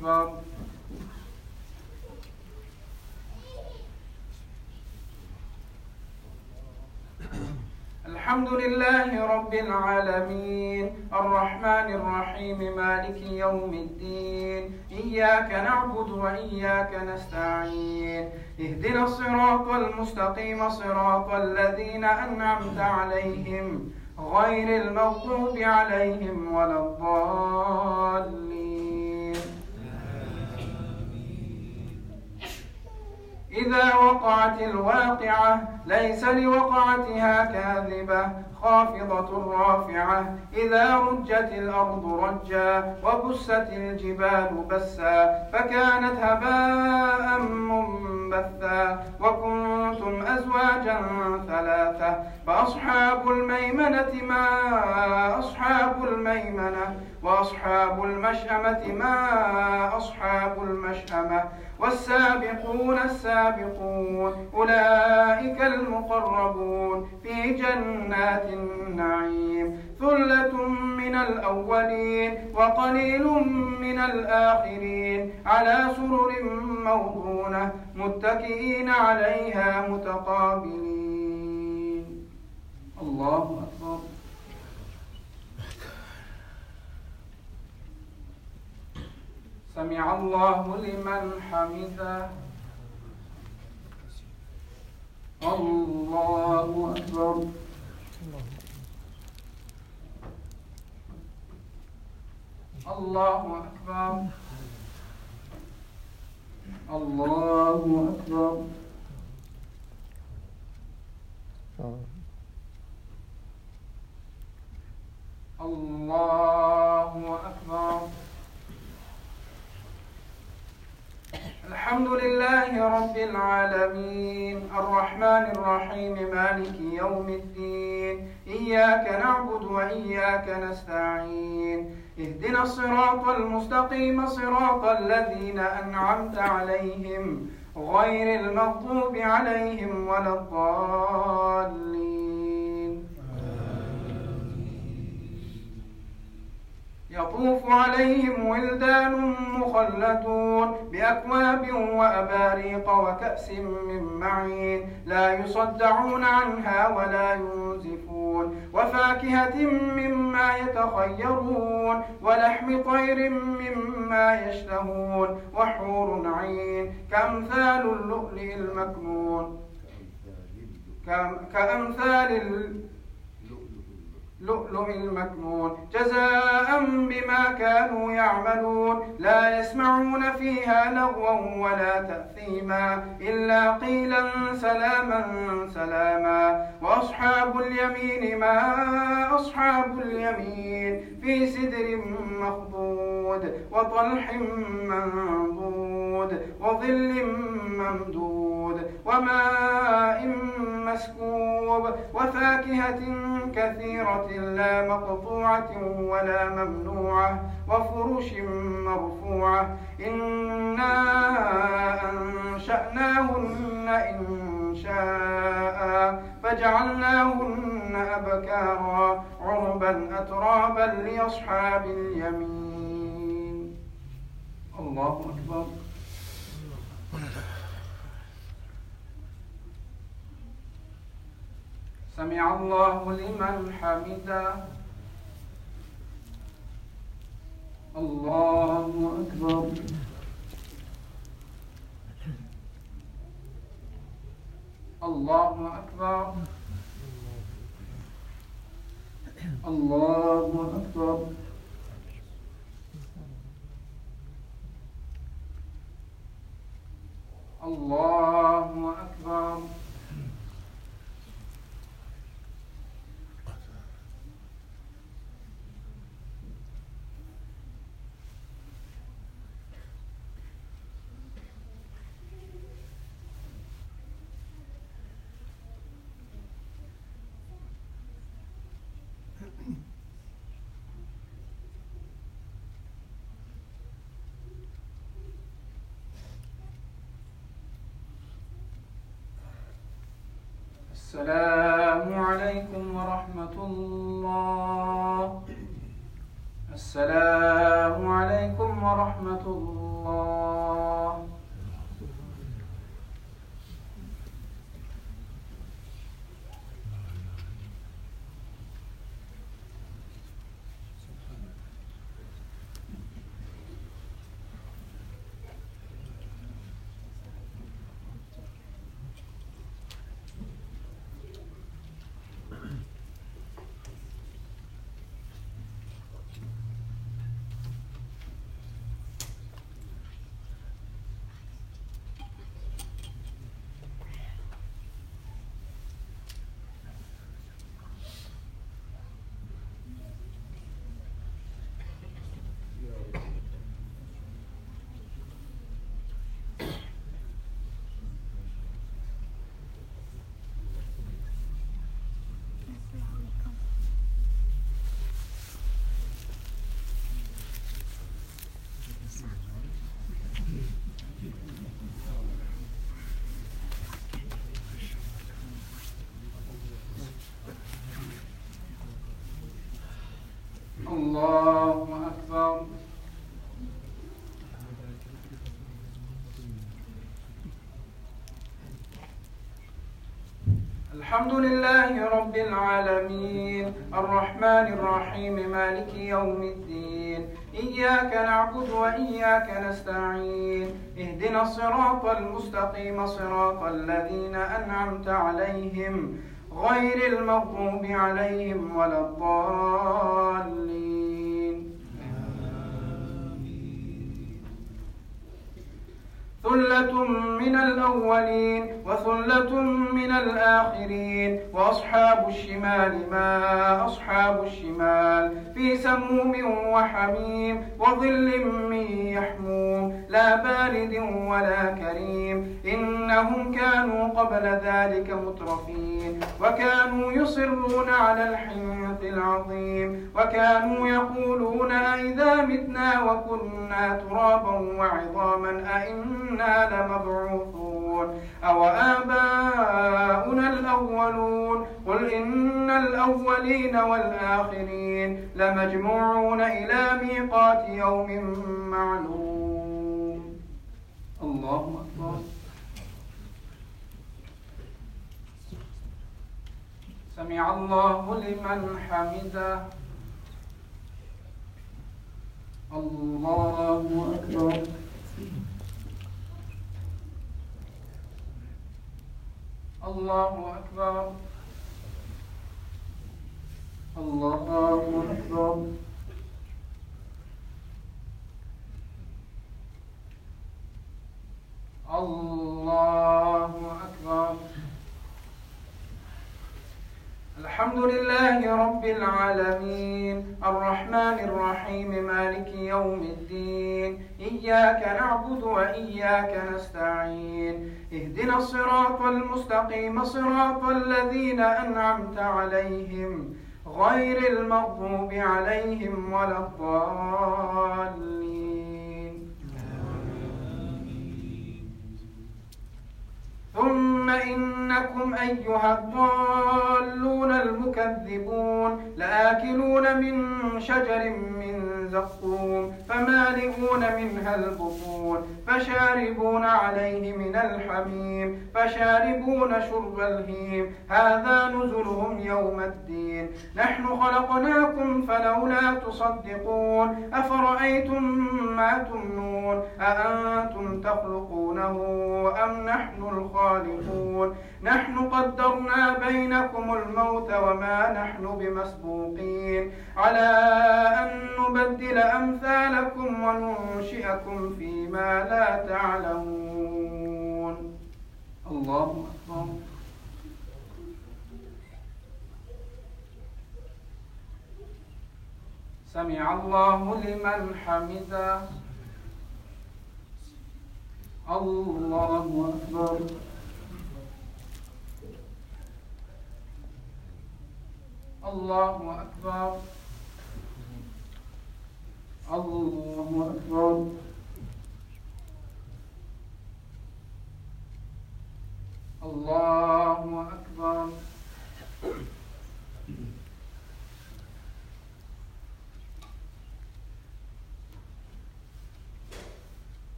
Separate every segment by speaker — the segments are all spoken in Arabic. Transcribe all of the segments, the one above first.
Speaker 1: أكبر. الحمد لله رب العالمين الرحمن الرحيم مالك يوم الدين إياك نعبد وإياك نستعين اهدنا الصراط المستقيم صراط الذين أنعمت عليهم غير المغضوب عليهم ولا الضالين. إذا وقعت الواقعة ليس لوقعتها كاذبة خافضة رافعة إذا رجت الأرض رجا وبست الجبال بسا فكانت هباء منبثا وكنتم أزواجا ثلاثة فأصحاب الميمنة ما أصحاب الميمنة وأصحاب المشأمة ما أصحاب المشأمة والسابقون السابقون أولئك المقربون في جنات النعيم ثلة من الأولين وقليل من الآخرين على سرر موضونة متكئين عليها متقابلين. الله أكبر. سمع الله لمن حمده. الله أكبر. الله أكبر. الله أكبر. الله أكبر. الحمد لله رب العالمين الرحمن الرحيم مالك يوم الدين إياك نعبد وإياك نستعين اهدنا الصراط المستقيم صراط الذين أنعمت عليهم غير المغضوب عليهم ولا الضالين. يطوف عليهم ولدان مخلدون بأكواب وأباريق وكأس من معين لا يصدعون عنها ولا ينزفون وفاكهة مما يتخيرون ولحم طير مما يشتهون وحور عين كأمثال اللؤلؤ المكنون كأمثال لؤلؤ المكنون جزاء بما كانوا يعملون لا يسمعون فيها لغوا ولا تأثيما إلا قيلا سلاما سلاما. وأصحاب اليمين ما أصحاب اليمين في سدر مخضود وطلح منضود وظل ممدود وماء مسكوب وفاكهة كثيرة لا مقطوعة ولا ممنوعة وفرش مرفوعة إنا أنشأناهن إنشاء فجعلناهن أبكارا عربا أترابا لأصحاب اليمين. الله أكبر. سمع الله لمن حمده. الله أكبر. الله أكبر. الله أكبر. الله أكبر. السلام عليكم ورحمة الله. السلام عليكم ورحمة الله. الله أكبر. الحمد لله رب العالمين الرحمن الرحيم مالك يوم الدين إياك نعبد وإياك نستعين اهدنا الصراط المستقيم صراط الذين أنعمت عليهم غير المغضوب عليهم ولا الضالين. ثلة من الأولين وثلة من الآخرين وأصحاب الشمال ما أصحاب الشمال في سموم وحميم وظل من يحموم لا بارد ولا كريم إنهم كانوا قبل ذلك مترفين وكانوا يصرون على الحنث العظيم وكانوا يقولون أئذا متنا وكنا ترابا وعظاما أئنا لمبعوثون أو آباؤنا الأولون قل إن الأولين والآخرين لمجموعون إلى ميقات يوم معلوم. الله أكبر. سمع الله لمن حمده. الله أكبر. الله أكبر. الله أكبر. الله أكبر. الحمد لله رب العالمين الرحمن الرحيم مالك يوم الدين إياك نعبد وإياك نستعين اهدنا الصراط المستقيم صراط الذين أنعمت عليهم غير المغضوب عليهم ولا الضالين. ثم إنكم أيها الضالون المكذبون لآكلون من شجر من زقوم فمالئون منها البطون فشاربون عليه من الحميم فشاربون شرب الهيم هذا نزلهم يوم الدين نحن خلقناكم فلولا تصدقون أفرأيتم ما تمنون أأنتم تخلقونه أم نحن الخالقون نحن قدرنا بينكم الموت وما نحن بمسبوقين على أن نبدل أمثالكم وننشئكم فيما لا تعلمون. الله أكبر. سمع الله لمن حمده. الله أكبر. الله أكبر. الله أكبر. الله أكبر.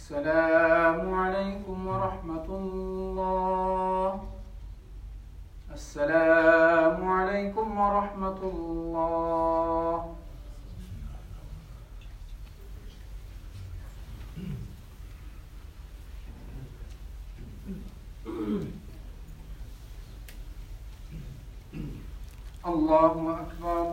Speaker 1: السلام عليكم ورحمة الله. السلام عليكم ورحمة الله. الله أكبر.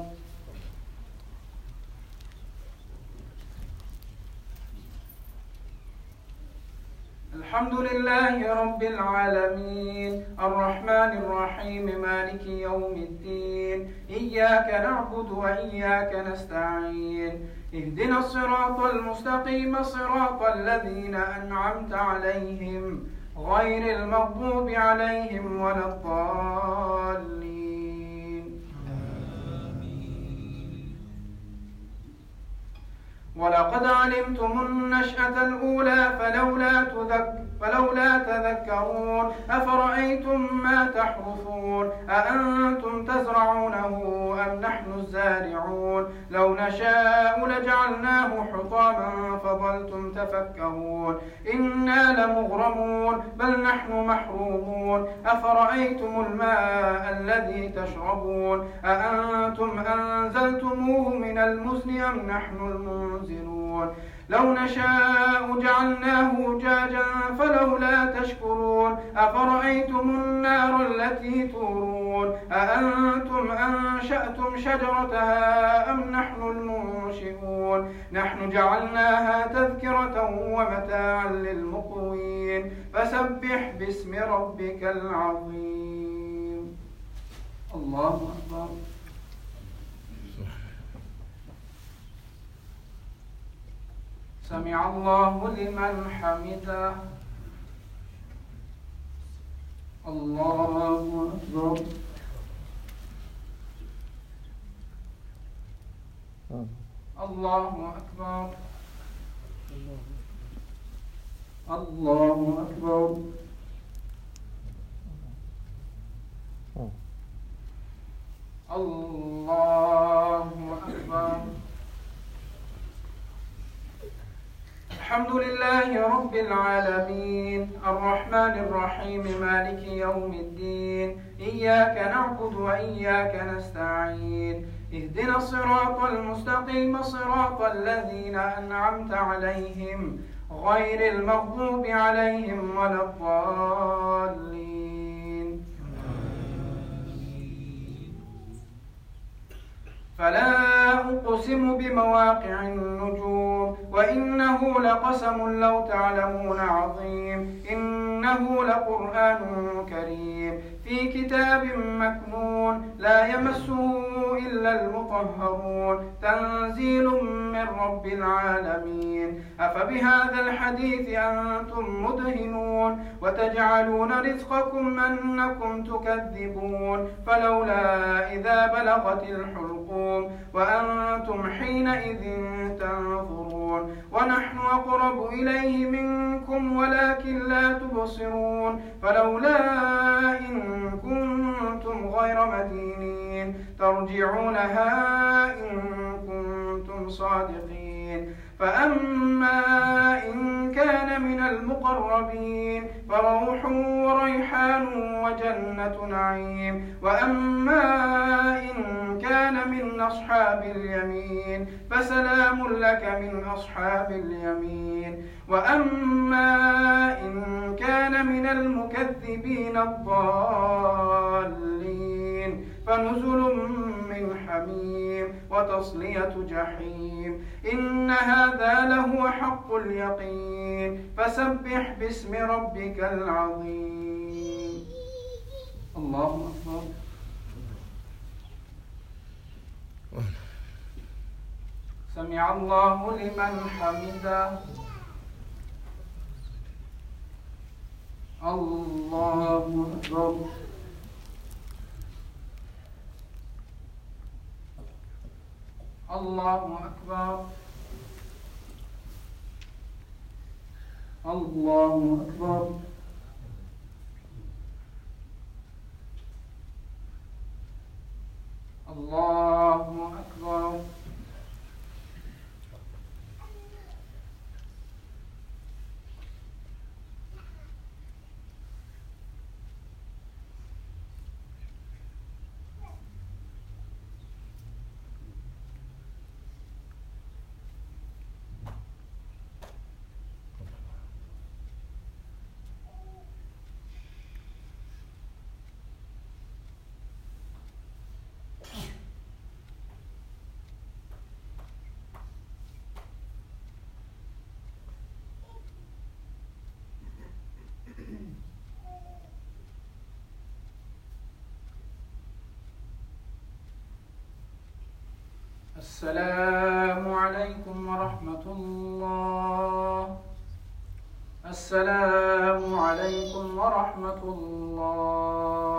Speaker 1: الحمد لله رب العالمين الرحمن الرحيم مالك يوم الدين إياك نعبد وإياك نستعين اهدنا الصراط المستقيم صراط الذين أنعمت عليهم غير المغضوب عليهم ولا الضالين. ولقد علمتم النشأة الأولى فلولا تذكرون أفرأيتم ما تحرثون أأنتم تزرعونه أم نحن الزارعون لو نشاء لجعلناه حطاما فظلتم تفكهون إنا لمغرمون بل نحن محرومون أفرأيتم الماء الذي تشربون أأنتم أنزلتموه من المزن أم نحن المنزلون لو نشاء جعلناه أجاجا فلولا تشكرون أفرأيتم النار التي تورون أأنتم أنشأتم شجرتها أم نحن المنشئون نحن جعلناها تذكرة ومتاعا للمقوين فسبح باسم ربك العظيم. الله أكبر. سمع الله لمن حمده. الله أكبر. الله أكبر. الله أكبر. الله أكبر. الحمد لله رب العالمين الرحمن الرحيم مالك يوم الدين إياك نعبد وإياك نستعين اهدنا الصراط المستقيم صراط الذين أنعمت عليهم غير المغضوب عليهم ولا الضالين. فلا أقسم بمواقع النجوم وإنه لقسم لو تعلمون عظيم إنه لقرآن كريم في كتاب مكنون لا يمسه إلا المطهرون تنزيل من رب العالمين. أفبهذا الحديث أنتم مدهنون وتجعلون رزقكم أنكم تكذبون فلولا إذا بلغت الحلقوم وأنتم حينئذ تنظرون ونحن أقرب إليه منكم ولكن لا تبصرون فلولا إن كنتم غير مدينين ترجعونها إن كنتم صادقين. فأما إن كان من المقربين فروح وريحان وجنة نعيم وأما إن كان من أصحاب اليمين فسلام لك من أصحاب اليمين وأما إن كان من المكذبين الضالين فنزل من حميم وتصلية جحيم إن هذا لهو حق اليقين فسبح باسم ربك العظيم. الله أكبر. سمع الله لمن حمده. الله أكبر. الله أكبر. الله أكبر. الله أكبر. السلام عليكم ورحمة الله. السلام عليكم ورحمة الله.